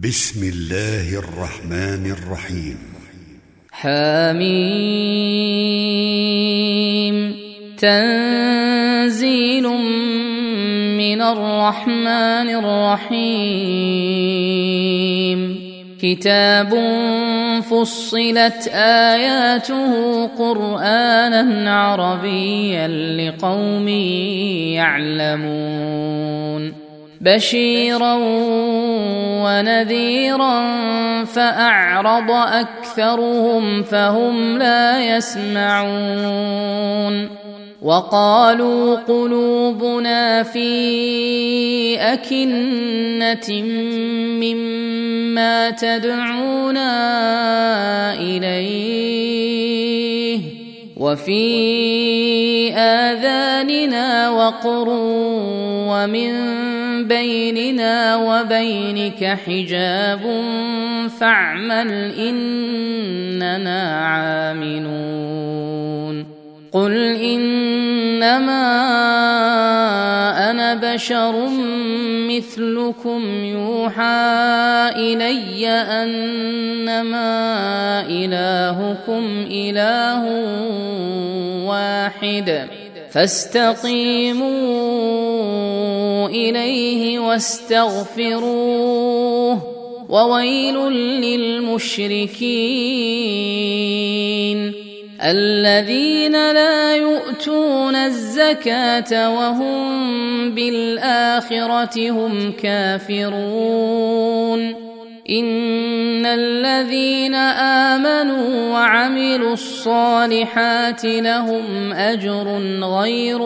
بسم الله الرحمن الرحيم. حميم. تنزيل من الرحمن الرحيم. كتاب فصلت آياته قرآنا عربيا لقوم يعلمون. بشيرا ونذيرا فأعرض أكثرهم فهم لا يسمعون. وقالوا قلوبنا في أكنة مما تدعونا إليه وفي آذاننا وقر ومن بيننا وبينك حجاب فاعمل إننا عاملون. قل إنما أنا بشر مثلكم يوحى إلي أنما إلهكم إله واحد فاستقيموا إليه واستغفروه وويل للمشركين الذين لا يؤتون الزكاة وهم بالآخرة هم كافرون. إن الذين آمنوا وعملوا الصالحات لهم أجر غير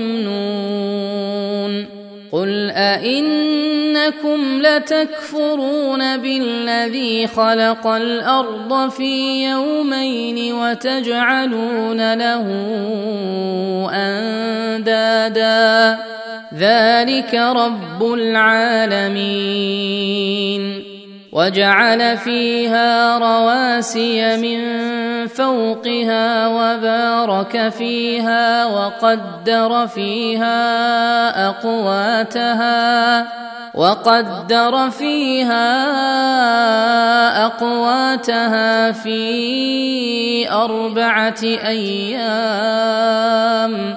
ممنون. قل أئنكم لتكفرون بالذي خلق الأرض في يومين وتجعلون له أندادا ذلك رب العالمين. وجعل فيها رواسي من فوقها وبارك فيها وقدر فيها أقواتها في 4 أيام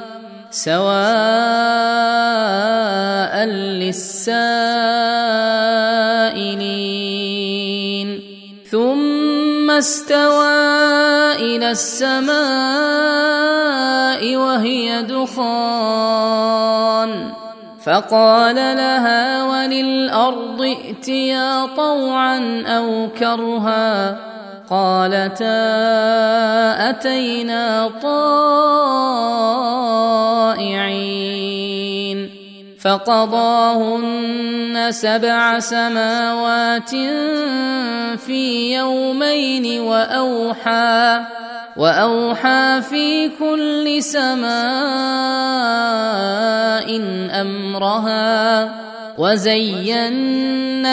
سواء للسائلين. ثم استوى إلى السماء وهي دخان فقال لها وللأرض ائتيا طوعا أو كرها قالتا أتينا طائعين. فقضاهن 7 سماوات في يومين وأوحى في كل سماء أمرها وزينا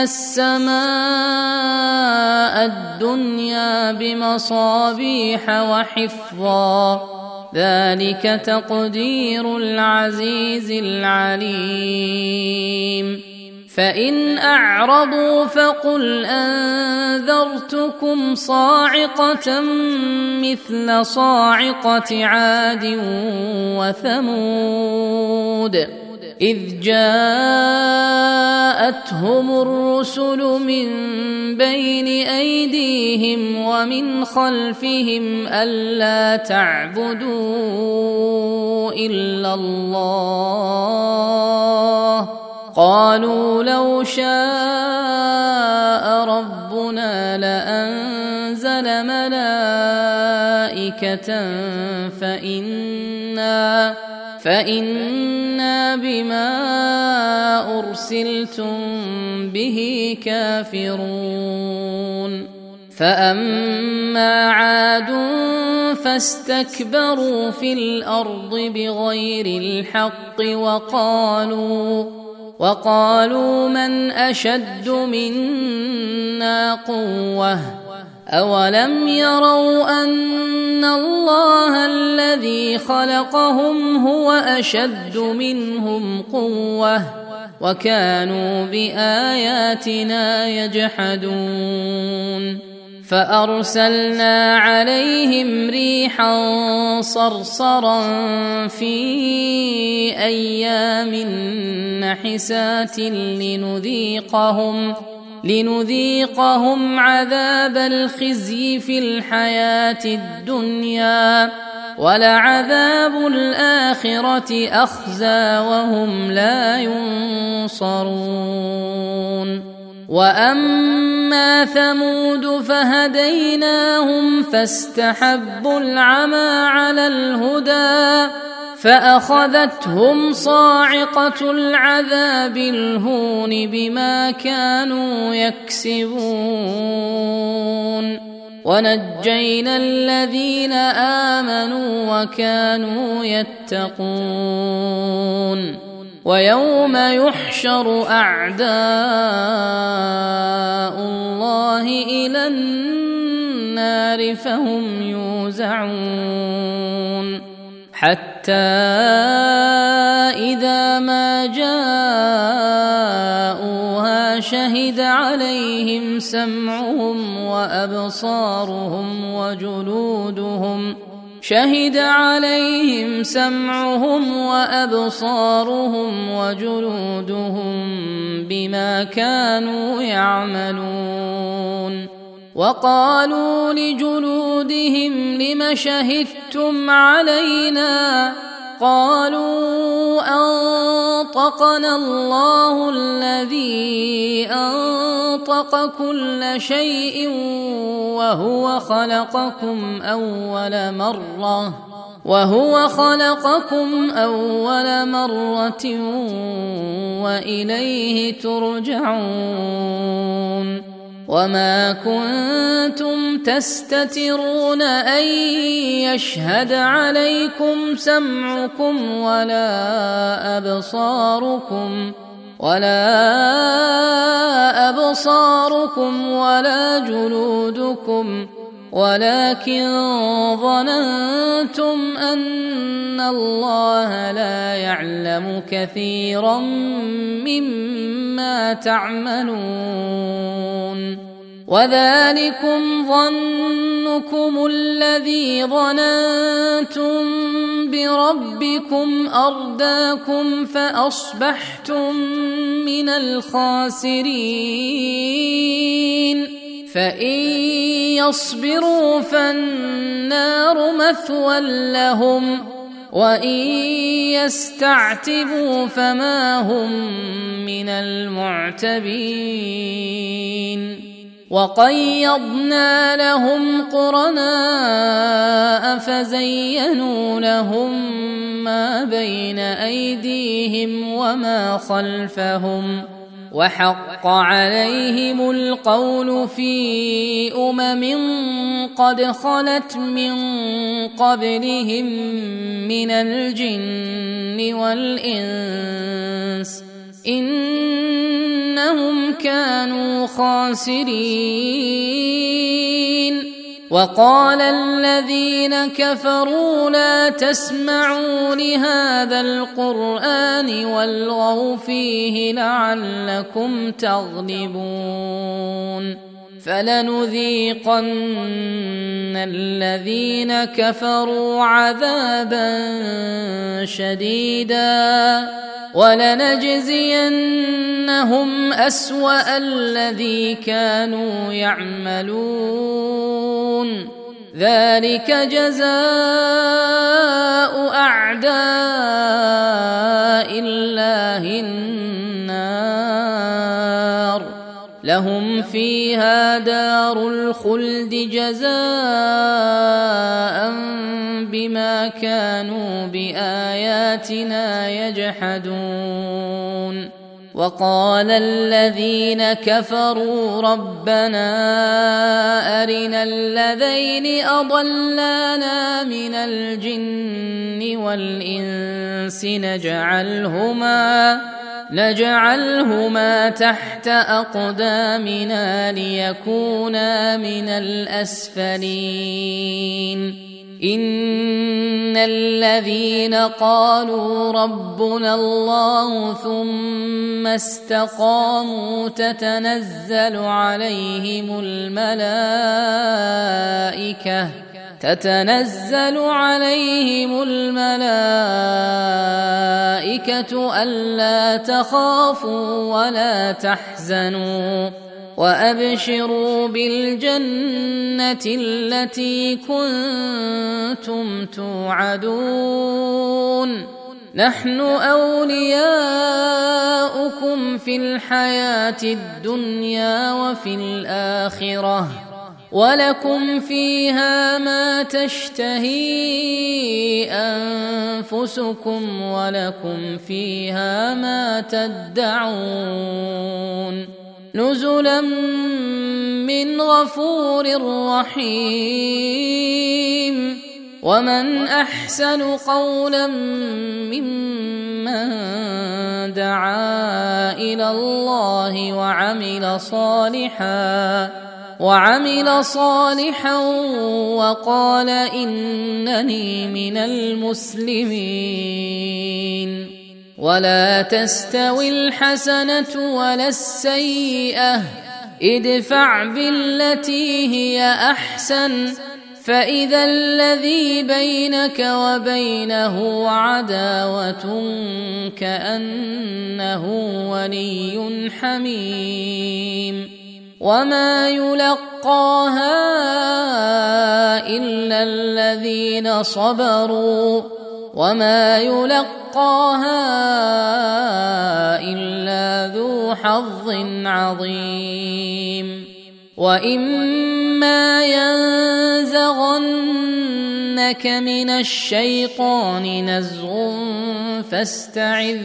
السماء الدنيا بمصابيح وحفظا ذلك تقدير العزيز العليم. فإن أعرضوا فقل أنذرتكم صاعقة مثل صاعقة عاد وثمود إذ جاءتهم الرسل من بين أيديهم ومن خلفهم ألا تعبدوا إلا الله قالوا لو شاء ربنا لأنزل ملائكة فإنا بما أرسلتم به كافرون. فأما عاد فاستكبروا في الأرض بغير الحق وقالوا من أشد منا قوة أولم يروا أن الله الذي خلقهم هو أشد منهم قوة وكانوا بآياتنا يجحدون فأرسلنا عليهم ريحا صرصرا في أيام نحسات لنذيقهم عذاب الخزي في الحياة الدنيا ولعذاب الآخرة أخزى وهم لا ينصرون وأما ثمود فهديناهم فاستحبوا العمى على الهدى فأخذتهم صاعقة العذاب الهون بما كانوا يكسبون ونجينا الذين آمنوا وكانوا يتقون ويوم يحشر أعداء الله إلى النار فهم يوزعون حتى إذا ما جاءوها شهد عليهم سمعهم وأبصارهم وجلودهم بما كانوا يعملون وقالوا لجلودهم لم شهدتم علينا قالوا أنطقنا الله الذي أنطق كل شيء وهو خلقكم أول مرة وإليه ترجعون وما كنتم تستترون أن يشهد عليكم سمعكم ولا أبصاركم ولا جلودكم ولكن ظننتم أن الله لا يعلم كثيرا مما تعملون وذلكم ظنكم الذي ظننتم بربكم أرداكم فأصبحتم من الخاسرين فإن يصبروا فالنار مثوى لهم وإن يستعتبوا فما هم من المعتبين وقيضنا لهم قرناء فزينوا لهم ما بين أيديهم وما خلفهم وحق عليهم القول في قد خلت من قبلهم من الجن والإنس إنهم كانوا خاسرين وقال الذين كفروا لا تسمعوا لهذا القرآن والغوا فيه لعلكم تغلبون فلنذيقن الذين كفروا عذابا شديدا ولنجزينهم أسوأ الذي كانوا يعملون ذلك جزاء أعداء الله النار لهم فيها دار الخلد جزاء بما كانوا بآياتنا يجحدون وقال الذين كفروا ربنا أرنا الذين أضلانا من الجن والإنس نجعلهما تحت أقدامنا ليكونا من الأسفلين إن الذين قالوا ربنا الله ثم استقاموا تتنزل عليهم الملائكة ألا تخافوا ولا تحزنوا وأبشروا بالجنة التي كنتم توعدون نحن أولياؤكم في الحياة الدنيا وفي الآخرة ولكم فيها ما تشتهي أنفسكم ولكم فيها ما تدعون نزلا من غفور رحيم ومن أحسن قولا ممن دعا إلى الله وعمل صالحا وقال إنني من المسلمين ولا تستوي الحسنة ولا السيئة ادفع بالتي هي أحسن فإذا الذي بينك وبينه عداوة كأنه ولي حميم وما يلقاها إلا الذين صبروا وما يلقاها إلا ذو حظ عظيم وإما ينزغنك من الشيطان نزغ فاستعذ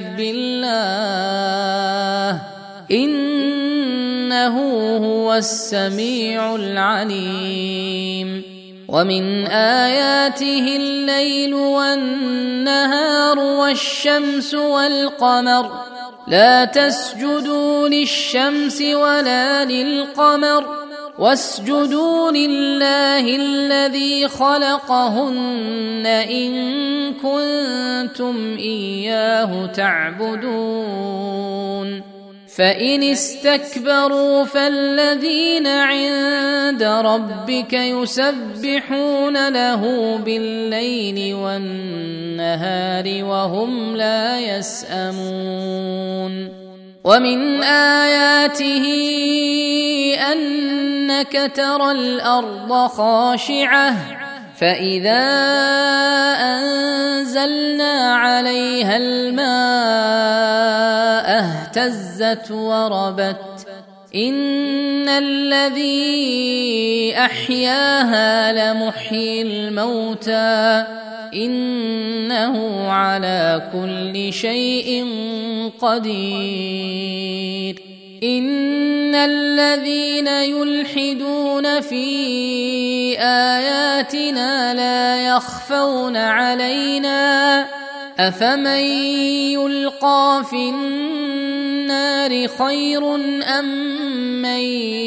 بالله إنه هو السميع العليم ومن آياته الليل والنهار والشمس والقمر لا تسجدوا للشمس ولا للقمر واسجدوا لله الذي خلقهن إن كنتم إياه تعبدون فإن استكبروا فالذين عند ربك يسبحون له بالليل والنهار وهم لا يسأمون ومن آياته أنك ترى الأرض خاشعة فإذا أنزلنا عليها الماء اهتزت وربت إن الذي أحياها لمحيي الموتى إنه على كل شيء قدير إن الذين يلحدون في آياتنا لا يخفون علينا أفمن يلقى في النار خير أم من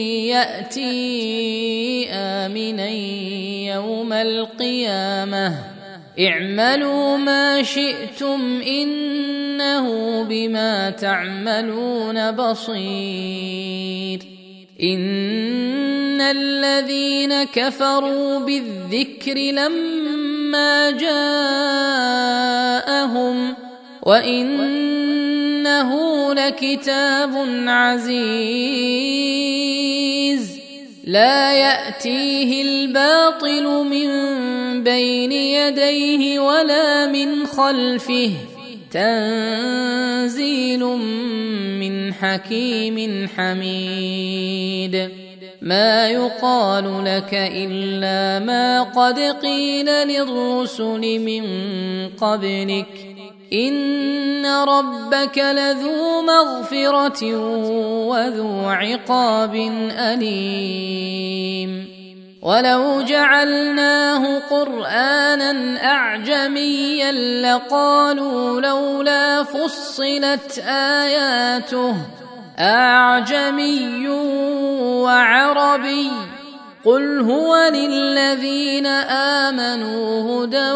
يأتي آمنا يوم القيامة اعملوا ما شئتم إنه بما تعملون بصير إن الذين كفروا بالذكر لما جاءهم وإنه لكتاب عزيز لا يأتيه الباطل من بين يديه ولا من خلفه تنزيل من حكيم حميد ما يقال لك إلا ما قد قيل للرسل من قبلك إن ربك لذو مغفرة وذو عقاب أليم ولو جعلناه قرآنا أعجميا لقالوا لولا فصلت آياته أعجمي وعربي قل هو للذين آمنوا هدى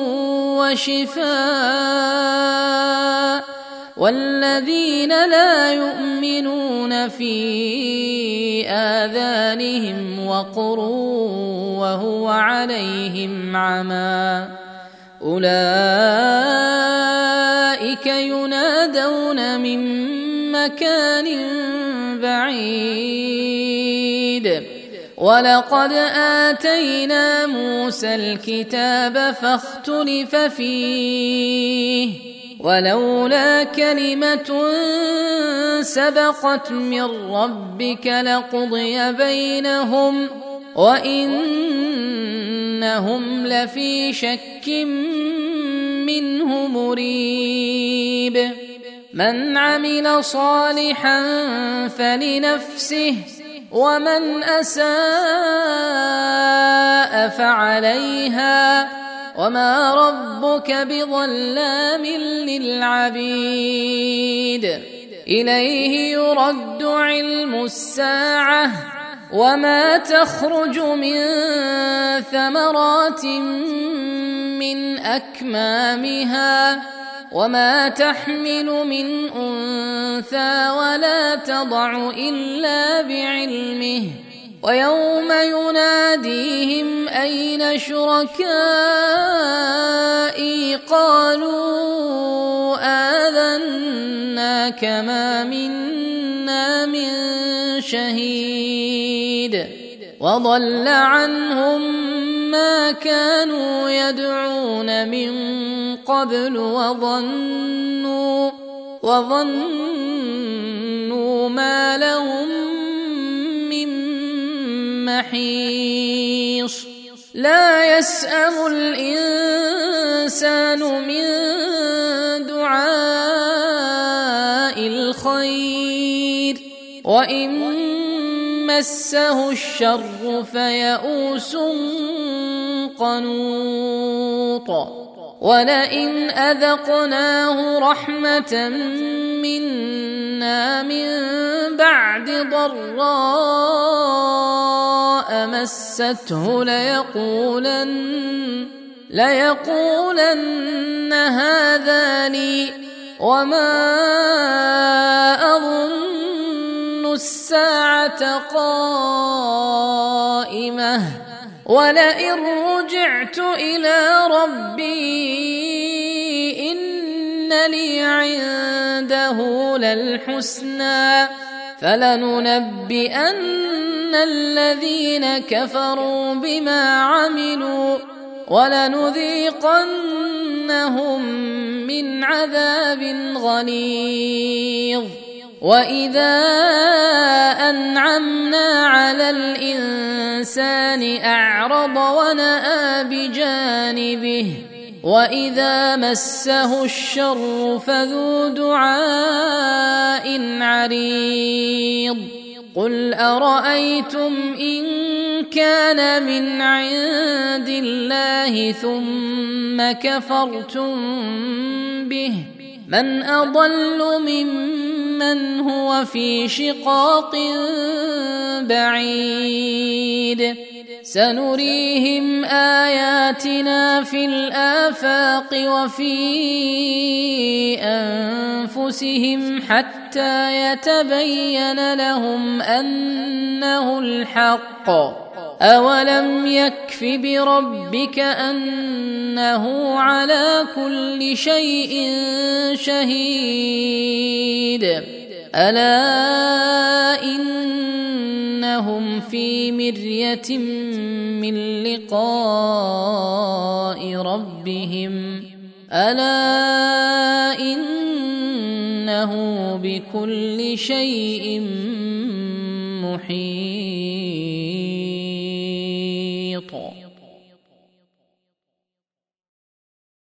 وشفاء والذين لا يؤمنون في آذانهم وقر وهو عليهم عمى أولئك ينادون من مكان بعيد ولقد آتينا موسى الكتاب فاختلف فيه ولولا كلمة سبقت من ربك لقضي بينهم وإنهم لفي شك منه مريب من عمل صالحا فلنفسه ومن أساء فعليها وما ربك بظلام للعبيد إليه يرد علم الساعة وما تخرج من ثمرات من أكمامها وما تحمل من أنثى ولا تضع إلا بعلمه ويوم يناديهم أين شركائي قالوا آذناك ما منا من شهيد وضل عنهم ما كانوا يدعون من قبل وظنوا ما لهم من محيص لا يسأم الإنسان من دعاء الخير وإن مسه الشر فيئوس قنوط ولئن أذقناه رحمة منا من بعد ضراء مسته ليقولن هذا لي وما أظن الساعة قائمة ولئن رجعت إلى ربي إن لي عنده للحسنى فلننبئن الذين كفروا بما عملوا ولنذيقنهم من عذاب غليظ وإذا أنعمنا على الإنسان أعرض ونأى بجانبه وإذا مسه الشر فذو دعاء عريض قل أرأيتم إن كان من عند الله ثم كفرتم به من أضل ممن هو في شقاق بعيد سنريهم آياتنا في الآفاق وفي أنفسهم حتى يتبين لهم أنه الحق أولم يكف بربك أنه على كل شيء شهيد ألا إنهم في مرية من لقاء ربهم ألا إنه بكل شيء محيط